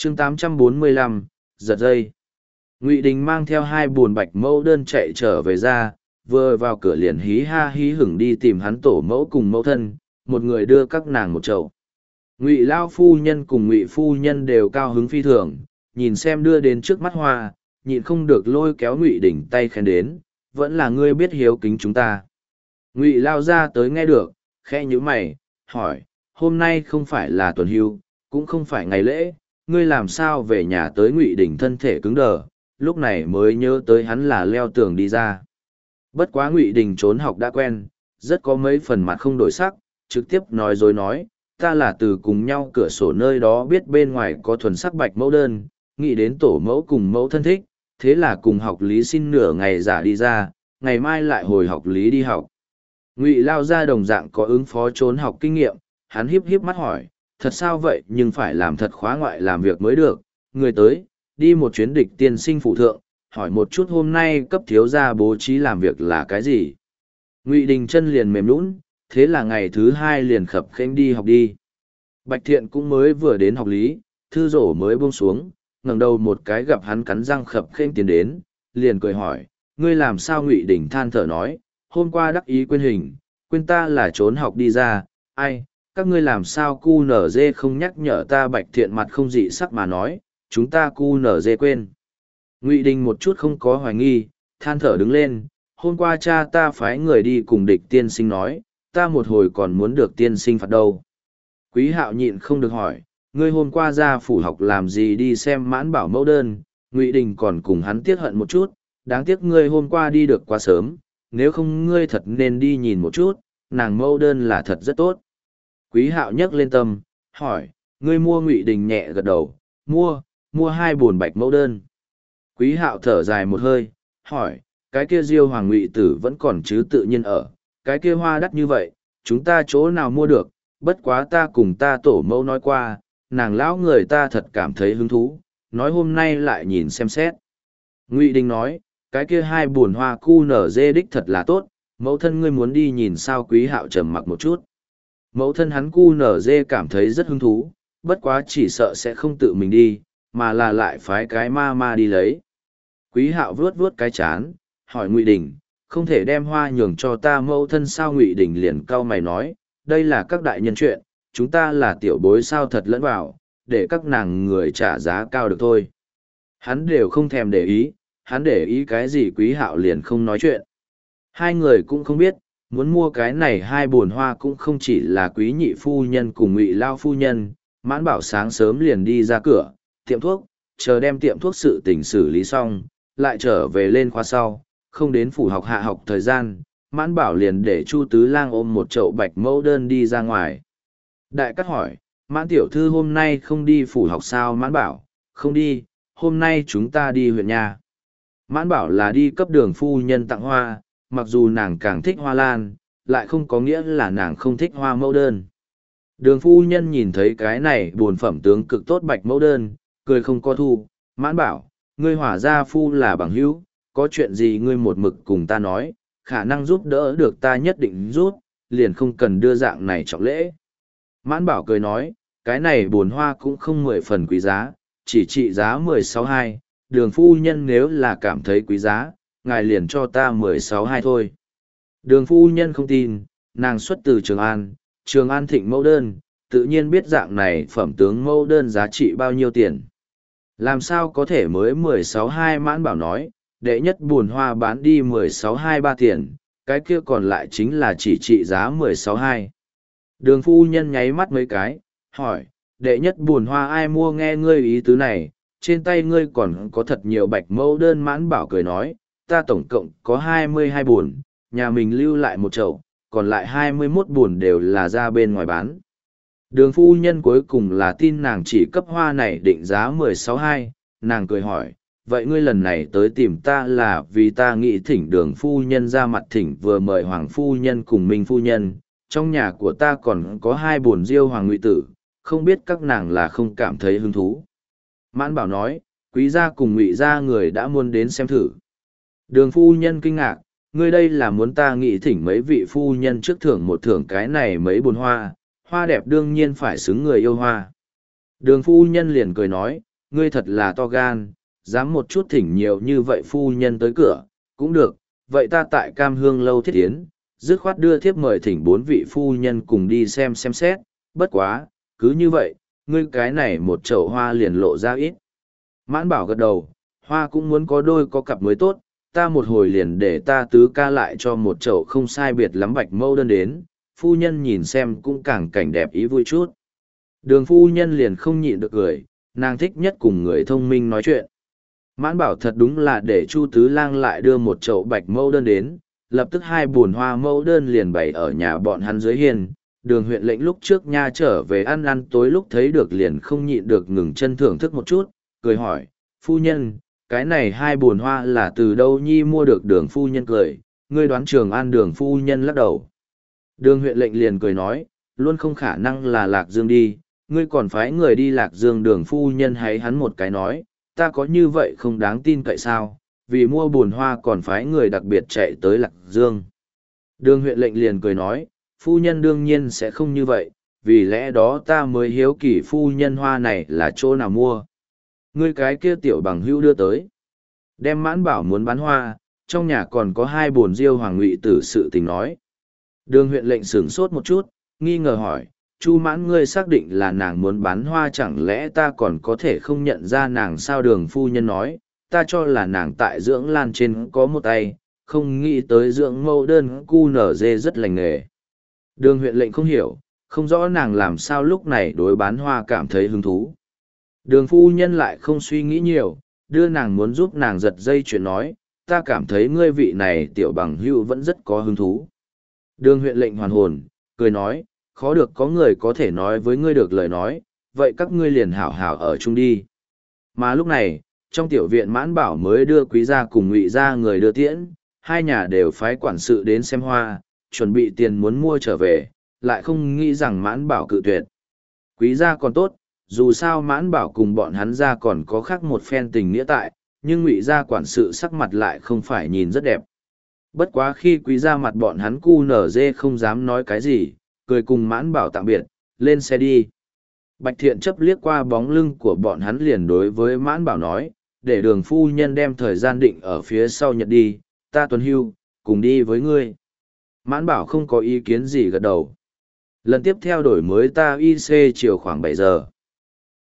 chương 845, giật dây. Ngụy Đình mang theo 2 buồn bạch mẫu đơn chạy trở về ra, vừa vào cửa liền hí ha hí hửng đi tìm hắn tổ mẫu cùng mẫu thân, một người đưa các nàng một chậu. Ngụy Lao phu nhân cùng Ngụy phu nhân đều cao hứng phi thường, nhìn xem đưa đến trước mắt hoa, nhịn không được lôi kéo Ngụy Đình tay khen đến, vẫn là ngươi biết hiếu kính chúng ta. Ngụy Lao ra tới nghe được, khẽ nhíu mày, hỏi, hôm nay không phải là tuần hưu, cũng không phải ngày lễ, ngươi làm sao về nhà tới Ngụy Đình thân thể cứng đờ, lúc này mới nhớ tới hắn là leo tường đi ra. Bất quá Ngụy Đình trốn học đã quen, rất có mấy phần mặt không đổi sắc, trực tiếp nói dối nói, ta là từ cùng nhau cửa sổ nơi đó biết bên ngoài có thuần sắc bạch mẫu đơn, nghĩ đến tổ mẫu cùng mẫu thân thích, thế là cùng học lý xin nửa ngày giả đi ra, ngày mai lại hồi học lý đi học. Ngụy Lao ra đồng dạng có ứng phó trốn học kinh nghiệm, hắn híp híp mắt hỏi, thật sao vậy nhưng phải làm thật khóa ngoại làm việc mới được, người tới, đi một chuyến địch tiên sinh phụ thượng, hỏi một chút hôm nay cấp thiếu gia bố trí làm việc là cái gì. Ngụy Đình chân liền mềm nhũn, thế là ngày thứ 2 liền khập khênh đi học đi. Bạch Thiện cũng mới vừa đến học lý, thư rổ mới buông xuống, ngẩng đầu một cái gặp hắn cắn răng khập khênh tiến đến, liền cười hỏi, ngươi làm sao? Ngụy Đình than thở nói, hôm qua đắc ý quên hình, quên ta là trốn học đi ra, ai, các ngươi làm sao cu nở dê không nhắc nhở ta? Bạch Thiện mặt không dị sắc mà nói, chúng ta cu nở dê quên. Ngụy Đình một chút không có hoài nghi, than thở đứng lên, hôm qua cha ta phái người đi cùng địch tiên sinh nói, ta một hồi còn muốn được tiên sinh phạt đâu. Quý Hạo nhịn không được hỏi, ngươi hôm qua ra phủ học làm gì đi xem Mãn Bảo mẫu đơn? Ngụy Đình còn cùng hắn tiếc hận một chút, đáng tiếc ngươi hôm qua đi được quá sớm, nếu không ngươi thật nên đi nhìn một chút, nàng mẫu đơn là thật rất tốt. Quý Hạo nhấc lên tâm, hỏi, ngươi mua? Ngụy Đình nhẹ gật đầu, mua 2 buồn bạch mẫu đơn. Quý Hạo thở dài một hơi, hỏi, cái kia Diêu Hoàng Ngụy tử vẫn còn chứ? Tự nhiên ở, cái kia hoa đắt như vậy, chúng ta chỗ nào mua được? Bất quá ta cùng ta tổ mẫu nói qua, nàng lão người ta thật cảm thấy hứng thú, nói hôm nay lại nhìn xem xét. Ngụy Đình nói, cái kia 2 buồn hoa cu nở dê đích thật là tốt, mẫu thân ngươi muốn đi nhìn sao? Quý Hạo trầm mặc một chút. Mẫu thân hắn cu nở dê cảm thấy rất hứng thú, bất quá chỉ sợ sẽ không tự mình đi, mà là lại phái cái ma đi lấy. Quý Hạo vuốt vuốt cái chán, hỏi Ngụy Đình, không thể đem hoa nhường cho ta mẫu thân sao? Ngụy Đình liền cau mày nói, đây là các đại nhân chuyện, chúng ta là tiểu bối sao thật lẫn vào, để các nàng người trả giá cao được thôi. Hắn đều không thèm để ý, hắn để ý cái gì? Quý Hạo liền không nói chuyện. Hai người cũng không biết, muốn mua cái này 2 buồn hoa cũng không chỉ là Quý nhị phu nhân cùng Ngụy Lao phu nhân. Mãn Bảo sáng sớm liền đi ra cửa, tiệm thuốc, chờ đem tiệm thuốc sự tình xử lý xong, lại trở về lên khóa sau, không đến phủ học hạ học thời gian, Mãn Bảo liền để Chu Tứ Lang ôm một chậu bạch mẫu đơn đi ra ngoài. Đại Cát hỏi, Mãn tiểu thư hôm nay không đi phủ học sao? Mãn Bảo, không đi, hôm nay chúng ta đi huyện nhà. Mãn Bảo là đi cấp Đường phu nhân tặng hoa, mặc dù nàng càng thích hoa lan, lại không có nghĩa là nàng không thích hoa mẫu đơn. Đường phu nhân nhìn thấy cái này buồn phẩm tướng cực tốt bạch mẫu đơn, cười không có thu. Mãn Bảo, ngươi Hỏa gia phu là bằng hữu, có chuyện gì ngươi một mực cùng ta nói, khả năng giúp đỡ được ta nhất định giúp, liền không cần đưa dạng này trọng lễ. Mãn Bảo cười nói, cái này buồn hoa cũng không 10 phần quý giá, chỉ trị giá 16,2, Đường phu nhân nếu là cảm thấy quý giá, ngài liền cho ta 16,2 thôi. Đường phu nhân không tin, nàng xuất từ Trường An thịnh mẫu đơn, tự nhiên biết dạng này phẩm tướng mẫu đơn giá trị bao nhiêu tiền. Làm sao có thể mới 16,2? Mãn Bảo nói, đệ nhất buồn hoa bán đi 16,23 tiền, cái kia còn lại chính là chỉ trị giá 16,2. Đường phu nhân nháy mắt mấy cái, hỏi, đệ nhất buồn hoa ai mua? Nghe ngươi ý tứ này, trên tay ngươi còn có thật nhiều bạch mẫu đơn. Mãn Bảo cười nói, ta tổng cộng có 22 buồn, nhà mình lưu lại một chậu, còn lại 21 buồn đều là ra bên ngoài bán. Đường phu nhân cuối cùng là tin nàng chỉ cấp hoa này định giá 16,2, nàng cười hỏi, vậy ngươi lần này tới tìm ta là vì ta nghĩ thỉnh Đường phu nhân ra mặt thỉnh vừa mời Hoàng phu nhân cùng Minh phu nhân, trong nhà của ta còn có 2 buồn Diêu Hoàng Ngụy tử, không biết các nàng là không cảm thấy hứng thú. Mãn Bảo nói, Quý gia cùng Ngụy gia người đã muốn đến xem thử. Đường phu nhân kinh ngạc, ngươi đây là muốn ta nghĩ thỉnh mấy vị phu nhân trước thưởng một thưởng cái này mấy bồn hoa, hoa đẹp đương nhiên phải xứng người yêu hoa. Đường phu nhân liền cười nói, ngươi thật là to gan, dám một chút thỉnh nhiều như vậy phu nhân tới cửa, cũng được, vậy ta tại Cam Hương lâu thiết tiến, dứt khoát đưa thiếp mời thỉnh 4 vị phu nhân cùng đi xem xét, bất quá, cứ như vậy, ngươi cái này một chậu hoa liền lộ ra ít. Mãn Bảo gật đầu, hoa cũng muốn có đôi có cặp mới tốt, ta một hồi liền để ta tứ ca lại cho một chậu không sai biệt lắm bạch mẫu đơn đến, phu nhân nhìn xem cũng càng cảnh đẹp ý vui chút. Đường phu nhân liền không nhịn được cười, nàng thích nhất cùng người thông minh nói chuyện. Mãn Bảo thật đúng là để Chu Tứ Lang lại đưa một chậu bạch mẫu đơn đến, lập tức 2 buồn hoa mẫu đơn liền bày ở nhà bọn hắn dưới hiên. Đường huyện lệnh lúc trước nha trở về ăn tối lúc thấy được liền không nhịn được ngừng chân thưởng thức một chút, cười hỏi, phu nhân, cái này 2 buồn hoa là từ đâu nhi mua được? Đường phu nhân cười, ngươi đoán Trường An? Đường phu nhân lắc đầu. Đường huyện lệnh liền cười nói, luôn không khả năng là Lạc Dương đi, ngươi còn phái người đi Lạc Dương. Đường phu nhân hay hắn một cái nói, ta có như vậy không đáng tin cậy sao, vì mua buồn hoa còn phái người đặc biệt chạy tới Lạc Dương. Đường huyện lệnh liền cười nói, phu nhân đương nhiên sẽ không như vậy, vì lẽ đó ta mới hiếu kỳ phu nhân hoa này là chỗ nào mua. Ngươi cái kia tiểu bằng hữu đưa tới. Đem Mãn Bảo muốn bán hoa, trong nhà còn có 2 bồn diêu hoàng ngụy tử sự tình nói. Đường huyện lệnh sửng sốt một chút, nghi ngờ hỏi, Chu Mãn ngươi xác định là nàng muốn bán hoa, chẳng lẽ ta còn có thể không nhận ra nàng sao? Đường phu nhân nói, ta cho là nàng tại dưỡng lan trên có một tay, không nghĩ tới dưỡng mẫu đơn cu nở dê rất lành nghề. Đường huyện lệnh không hiểu, không rõ nàng làm sao lúc này đối bán hoa cảm thấy hứng thú. Đường phu nhân lại không suy nghĩ nhiều, đưa nàng muốn giúp nàng giật dây chuyện nói, ta cảm thấy ngươi vị này tiểu bằng hữu vẫn rất có hứng thú. Đường huyện lệnh hoàn hồn, cười nói, khó được có người có thể nói với ngươi được lời nói, vậy các ngươi liền hảo hảo ở chung đi. Mà lúc này, trong tiểu viện Mãn Bảo mới đưa Quý gia cùng Ngụy gia người đưa tiễn, 2 nhà đều phái quản sự đến xem hoa, chuẩn bị tiền muốn mua trở về, lại không nghĩ rằng Mãn Bảo cự tuyệt. Quý gia còn tốt, dù sao Mãn Bảo cùng bọn hắn gia còn có khác một phen tình nghĩa tại, nhưng Ngụy gia quản sự sắc mặt lại không phải nhìn rất đẹp. Bất quá khi Quý gia mặt bọn hắn cu nở dê không dám nói cái gì, cười cùng Mãn Bảo tạm biệt, lên xe đi. Bạch Thiện chấp liếc qua bóng lưng của bọn hắn liền đối với Mãn Bảo nói, để Đường phu nhân đem thời gian định ở phía sau nhật đi, ta tuần hưu, cùng đi với ngươi. Mãn Bảo không có ý kiến gì gật đầu. Lần tiếp theo đổi mới ta IC chiều khoảng 7 giờ.